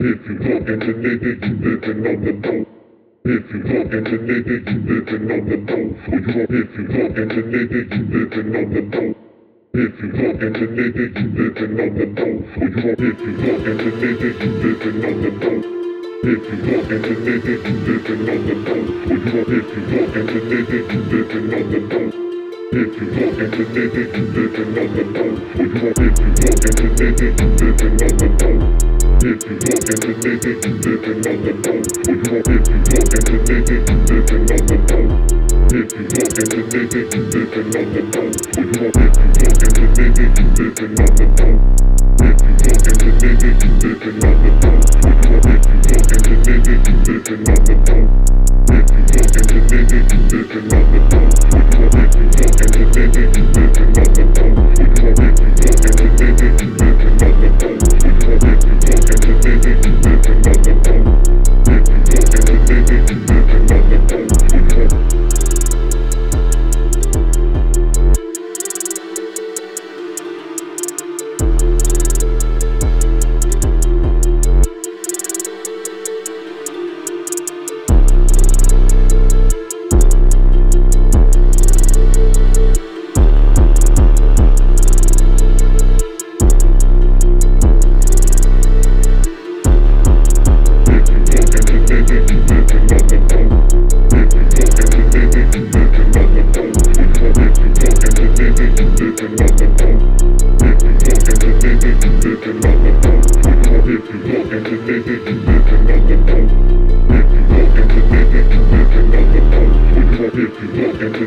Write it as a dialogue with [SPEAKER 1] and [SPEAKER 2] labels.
[SPEAKER 1] If you looking to nigga, you living on the low. If you looking to nigga, you living on the low. For you, if you looking to nigga, you living on the low. If you looking to nigga, you living on the low. For you, if you looking to nigga, you living on the low. If you looking to nigga, you living on the low. For you, if you looking to nigga, you living on the low. If you looking to nigga, you living on the low. For you, if you looking to nigga, you living on the low. If you looking to nigga, you living on the low. For you, if you looking to nigga, you living on the low. If you looking to nigga, you living on the low. For you, if you looking to nigga, you living on the low. If you looking to nigga, you living on the low. For you, if you looking to nigga, you living on the low. If you looking to nigga, you living on the low. For you, if you looking to nigga, you living on the low. For you, if you looking to nigga, you living on the low. For you, if you looking to nigga, you living on the low. If you looking to nigga, you living on the low. For you. If you looking to